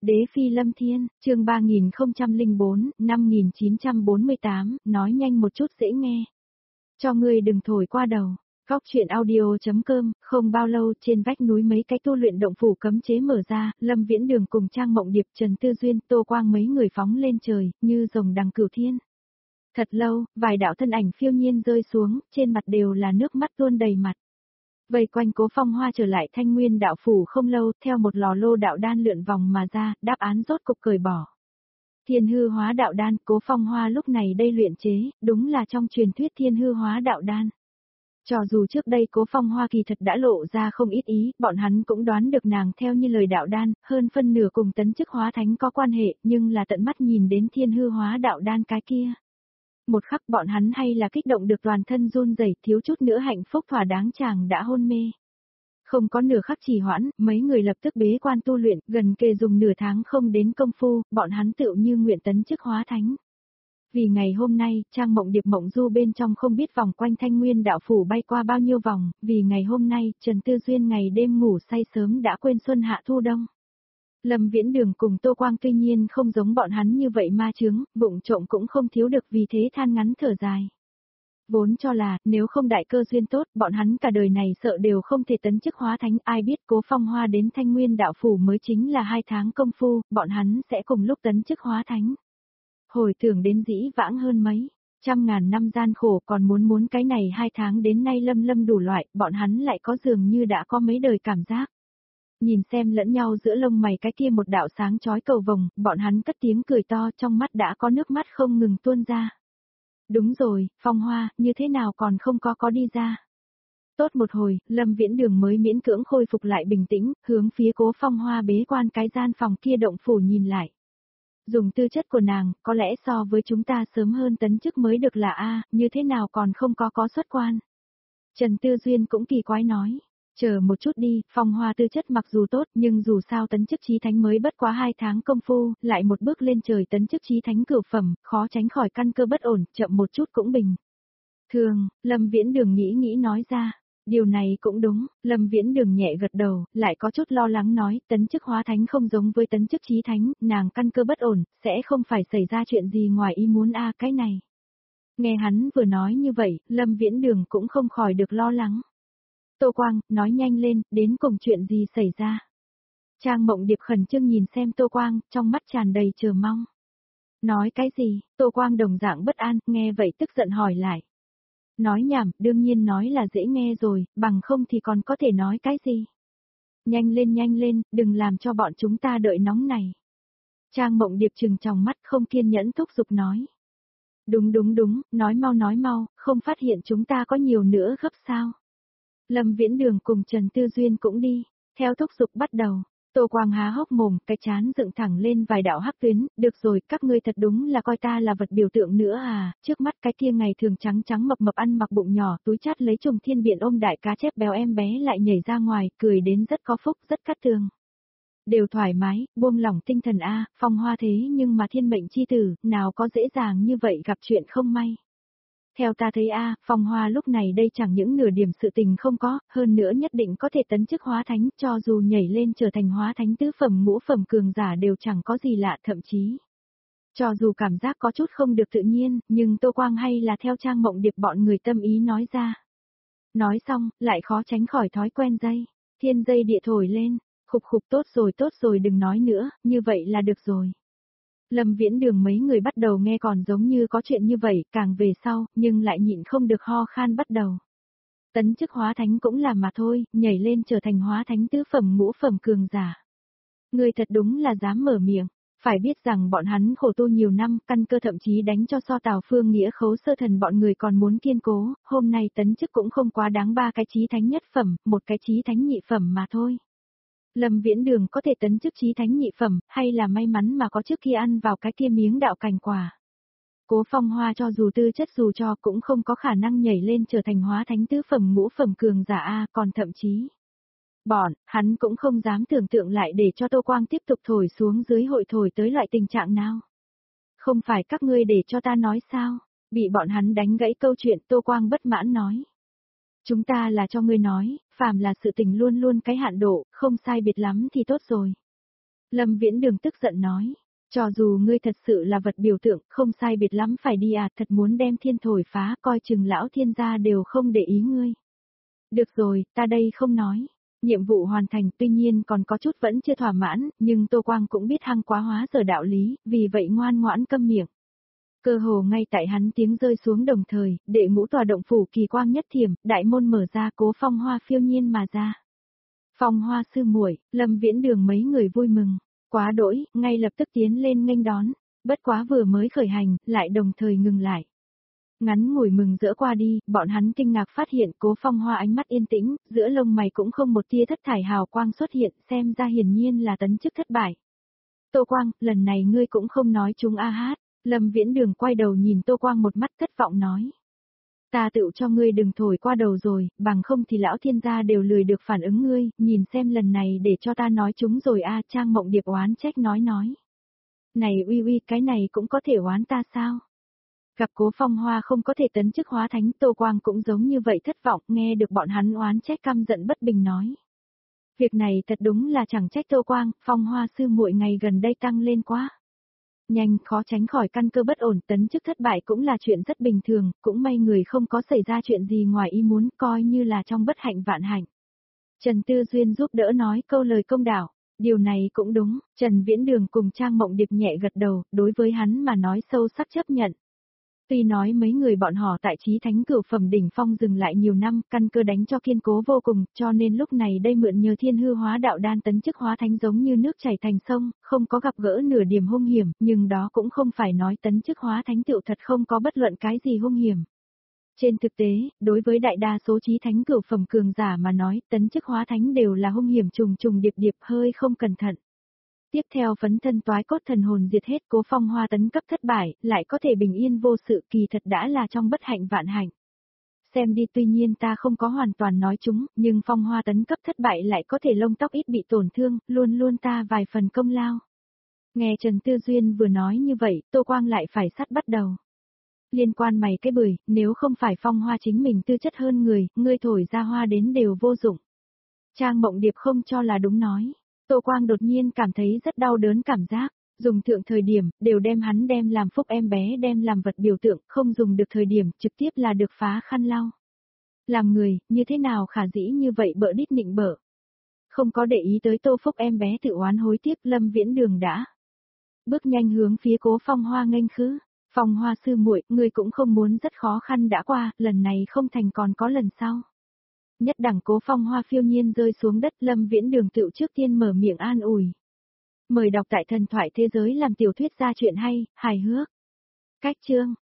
Đế phi lâm thiên, chương 3004, 5948, nói nhanh một chút dễ nghe. Cho ngươi đừng thổi qua đầu. Góc chuyện audio.com, không bao lâu trên vách núi mấy cái tu luyện động phủ cấm chế mở ra, Lâm Viễn Đường cùng Trang Mộng Điệp, Trần Tư Duyên, Tô Quang mấy người phóng lên trời, như rồng đằng cửu thiên. Thật lâu, vài đạo thân ảnh phiêu nhiên rơi xuống, trên mặt đều là nước mắt tuôn đầy mặt. Vây quanh Cố Phong Hoa trở lại Thanh Nguyên đạo phủ không lâu, theo một lò lô đạo đan lượn vòng mà ra, đáp án rốt cục cởi bỏ. Thiên hư hóa đạo đan, Cố Phong Hoa lúc này đây luyện chế, đúng là trong truyền thuyết thiên hư hóa đạo đan. Cho dù trước đây Cố Phong Hoa kỳ thật đã lộ ra không ít ý, bọn hắn cũng đoán được nàng theo như lời đạo đan, hơn phân nửa cùng tấn chức hóa thánh có quan hệ, nhưng là tận mắt nhìn đến thiên hư hóa đạo đan cái kia. Một khắc bọn hắn hay là kích động được toàn thân run rẩy, thiếu chút nữa hạnh phúc thỏa đáng chàng đã hôn mê. Không có nửa khắc trì hoãn, mấy người lập tức bế quan tu luyện, gần kề dùng nửa tháng không đến công phu, bọn hắn tựu như nguyện tấn chức hóa thánh. Vì ngày hôm nay, Trang Mộng Điệp mộng du bên trong không biết vòng quanh Thanh Nguyên đạo phủ bay qua bao nhiêu vòng, vì ngày hôm nay, Trần Tư Duyên ngày đêm ngủ say sớm đã quên xuân hạ thu đông. Lâm Viễn Đường cùng Tô Quang tuy nhiên không giống bọn hắn như vậy ma chướng, bụng trộm cũng không thiếu được vì thế than ngắn thở dài. Vốn cho là, nếu không đại cơ duyên tốt, bọn hắn cả đời này sợ đều không thể tấn chức hóa thánh, ai biết Cố Phong Hoa đến Thanh Nguyên đạo phủ mới chính là 2 tháng công phu, bọn hắn sẽ cùng lúc tấn chức hóa thánh. Hồi tưởng đến dĩ vãng hơn mấy, trăm ngàn năm gian khổ còn muốn cái này 2 tháng đến nay lâm đủ loại, bọn hắn lại có dường như đã có mấy đời cảm giác. Nhìn xem lẫn nhau giữa lông mày cái kia một đạo sáng chói cầu vồng, bọn hắn cất tiếng cười to, trong mắt đã có nước mắt không ngừng tuôn ra. Đúng rồi, Phong Hoa, như thế nào còn không có đi ra. Tốt một hồi, Lâm Viễn Đường mới miễn cưỡng khôi phục lại bình tĩnh, hướng phía Cố Phong Hoa bế quan cái gian phòng kia động phủ nhìn lại. Dùng tư chất của nàng, có lẽ so với chúng ta sớm hơn tấn chức mới được là a, như thế nào còn không có xuất quan. Trần Tư Duyên cũng kỳ quái nói. Chờ một chút đi, Phong Hoa tư chất mặc dù tốt nhưng dù sao tấn chức chí thánh mới bất quá 2 tháng công phu, lại một bước lên trời tấn chức chí thánh cửu phẩm, khó tránh khỏi căn cơ bất ổn, chậm một chút cũng bình. Thường, Lâm Viễn Đường nghĩ nói ra. Điều này cũng đúng, Lâm Viễn Đường nhẹ gật đầu, lại có chút lo lắng nói, tấn chức hóa thánh không giống với tấn chức chí thánh, nàng căn cơ bất ổn, sẽ không phải xảy ra chuyện gì ngoài ý muốn a cái này. Nghe hắn vừa nói như vậy, Lâm Viễn Đường cũng không khỏi được lo lắng. Tô Quang, nói nhanh lên, đến cùng chuyện gì xảy ra. Trang Mộng Điệp khẩn trương nhìn xem Tô Quang, trong mắt tràn đầy chờ mong. Nói cái gì, Tô Quang đồng dạng bất an, nghe vậy tức giận hỏi lại. Nói nhảm, đương nhiên nói là dễ nghe rồi, bằng không thì còn có thể nói cái gì. Nhanh lên, đừng làm cho bọn chúng ta đợi nóng này. Trang Mộng Điệp trừng tròng mắt không kiên nhẫn thúc giục nói. Đúng, nói mau, không phát hiện chúng ta có nhiều nữa gấp sao. Lâm Viễn Đường cùng Trần Tư Duyên cũng đi, theo thúc giục bắt đầu. Tô Quang há hốc mồm, cái chán dựng thẳng lên vài đạo hắc tuyến, được rồi, các ngươi thật đúng là coi ta là vật biểu tượng nữa à, trước mắt cái kia ngày thường trắng mập ăn mặc bụng nhỏ, túi chát lấy trùng thiên biện ôm đại cá chép béo em bé lại nhảy ra ngoài, cười đến rất có phúc, rất cát tường. Đều thoải mái, buông lỏng tinh thần a, Phong Hoa thế nhưng mà thiên mệnh chi tử, nào có dễ dàng như vậy gặp chuyện không may. Theo ta thấy Phong Hoa lúc này đây chẳng những nửa điểm sự tình không có, hơn nữa nhất định có thể tấn chức hóa thánh, cho dù nhảy lên trở thành hóa thánh tứ phẩm ngũ phẩm cường giả đều chẳng có gì lạ, thậm chí. Cho dù cảm giác có chút không được tự nhiên, nhưng Tô Quang hay là theo Trang Mộng Điệp bọn người tâm ý nói ra. Nói xong, lại khó tránh khỏi thói quen dây, thiên dây địa thổi lên, khục tốt rồi đừng nói nữa, như vậy là được rồi. Lâm Viễn Đường mấy người bắt đầu nghe còn giống như có chuyện như vậy, càng về sau, nhưng lại nhịn không được ho khan bắt đầu. Tấn chức hóa thánh cũng là mà thôi, nhảy lên trở thành hóa thánh tứ phẩm ngũ phẩm cường giả. Người thật đúng là dám mở miệng, phải biết rằng bọn hắn khổ tu nhiều năm, căn cơ thậm chí đánh cho so Tào Phương Nghĩa Khấu Sơ Thần bọn người còn muốn kiên cố, hôm nay tấn chức cũng không quá đáng 3 cái chí thánh nhất phẩm, 1 cái chí thánh nhị phẩm mà thôi. Lâm Viễn Đường có thể tấn chức chí thánh nhị phẩm, hay là may mắn mà có trước kia ăn vào cái kia miếng đạo cành quả. Cố Phong Hoa cho dù tư chất dù cho cũng không có khả năng nhảy lên trở thành hóa thánh tứ phẩm ngũ phẩm cường giả a, còn thậm chí. Hắn cũng không dám tưởng tượng lại để cho Tô Quang tiếp tục thổi xuống dưới hội thổi tới loại tình trạng nào. Không phải các ngươi để cho ta nói sao, bị bọn hắn đánh gãy câu chuyện Tô Quang bất mãn nói. Chúng ta là cho ngươi nói, phàm là sự tình luôn cái hạn độ, không sai biệt lắm thì tốt rồi. Lâm Viễn Đường tức giận nói. Cho dù ngươi thật sự là vật biểu tượng, không sai biệt lắm phải đi à, thật muốn đem thiên thổi phá, coi chừng lão thiên gia đều không để ý ngươi. Được rồi, ta đây không nói. Nhiệm vụ hoàn thành, tuy nhiên còn có chút vẫn chưa thỏa mãn, nhưng Tô Quang cũng biết hăng quá hóa giờ đạo lý, vì vậy ngoan ngoãn câm miệng. Cơ hồ ngay tại hắn tiếng rơi xuống đồng thời, đệ ngũ tòa động phủ kỳ quang nhất thiểm, đại môn mở ra, Cố Phong Hoa phiêu nhiên mà ra. Phong Hoa sư muội, Lâm Viễn Đường mấy người vui mừng, quá đỗi, ngay lập tức tiến lên nghênh đón, bất quá vừa mới khởi hành, lại đồng thời ngừng lại. Ngắn ngủi mừng rỡ qua đi, bọn hắn kinh ngạc phát hiện Cố Phong Hoa ánh mắt yên tĩnh, giữa lông mày cũng không một tia thất thải hào quang xuất hiện, xem ra hiển nhiên là tấn chức thất bại. Tô Quang, lần này ngươi cũng không nói chúng a hát. Lâm Viễn Đường quay đầu nhìn Tô Quang một mắt thất vọng nói. Ta tự cho ngươi đừng thổi qua đầu rồi, bằng không thì lão thiên gia đều lười được phản ứng ngươi, nhìn xem lần này để cho ta nói chúng rồi a. Trang Mộng Điệp oán trách nói. Này uy uy, cái này cũng có thể oán ta sao? Gặp Cố Phong Hoa không có thể tấn chức hóa thánh, Tô Quang cũng giống như vậy thất vọng, nghe được bọn hắn oán trách căm giận bất bình nói. Việc này thật đúng là chẳng trách Tô Quang, Phong Hoa sư muội ngày gần đây tăng lên quá. Nhanh, khó tránh khỏi căn cơ bất ổn, tấn chức thất bại cũng là chuyện rất bình thường, cũng may người không có xảy ra chuyện gì ngoài ý muốn, coi như là trong bất hạnh vạn hạnh. Trần Tư Duyên giúp đỡ nói câu lời công đạo, điều này cũng đúng, Trần Viễn Đường cùng Trang Mộng Điệp nhẹ gật đầu, đối với hắn mà nói sâu sắc chấp nhận. Tuy nói mấy người bọn họ tại chí thánh cửu phẩm đỉnh phong dừng lại nhiều năm, căn cơ đánh cho kiên cố vô cùng, cho nên lúc này đây mượn nhờ thiên hư hóa đạo đan tấn chức hóa thánh giống như nước chảy thành sông, không có gặp gỡ nửa điểm hung hiểm, nhưng đó cũng không phải nói tấn chức hóa thánh tựu thật không có bất luận cái gì hung hiểm. Trên thực tế, đối với đại đa số chí thánh cửu phẩm cường giả mà nói, tấn chức hóa thánh đều là hung hiểm trùng trùng điệp điệp, hơi không cẩn thận. Tiếp theo phấn thân toái cốt thần hồn diệt hết, Cố Phong Hoa tấn cấp thất bại, lại có thể bình yên vô sự, kỳ thật đã là trong bất hạnh vạn hạnh. Xem đi, tuy nhiên ta không có hoàn toàn nói chúng, nhưng Phong Hoa tấn cấp thất bại lại có thể lông tóc ít bị tổn thương, luôn luôn ta vài phần công lao. Nghe Trần Tư Duyên vừa nói như vậy, Tô Quang lại phải sắt bắt đầu. Liên quan mày cái bưởi, nếu không phải Phong Hoa chính mình tư chất hơn người, ngươi thổi ra hoa đến đều vô dụng. Trang Mộng Điệp không cho là đúng nói. Tô Quang đột nhiên cảm thấy rất đau đớn cảm giác, dùng thượng thời điểm, đều đem hắn đem làm phúc em bé đem làm vật biểu tượng, không dùng được thời điểm, trực tiếp là được phá khăn lau. Làm người, như thế nào khả dĩ như vậy bợ đít nịnh bợ. Không có để ý tới Tô Phúc em bé tự oán hối tiếc, Lâm Viễn Đường đã bước nhanh hướng phía Cố Phong Hoa nghênh khứ. Phong Hoa sư muội, ngươi cũng không muốn rất khó khăn đã qua, lần này không thành còn có lần sau. Nhất đẳng Cố Phong Hoa phiêu nhiên rơi xuống đất, Lâm Viễn Đường tựu trước tiên mở miệng an ủi. Mời đọc tại Thần Thoại Thế Giới làm tiểu thuyết ra chuyện hay, hài hước. Cách chương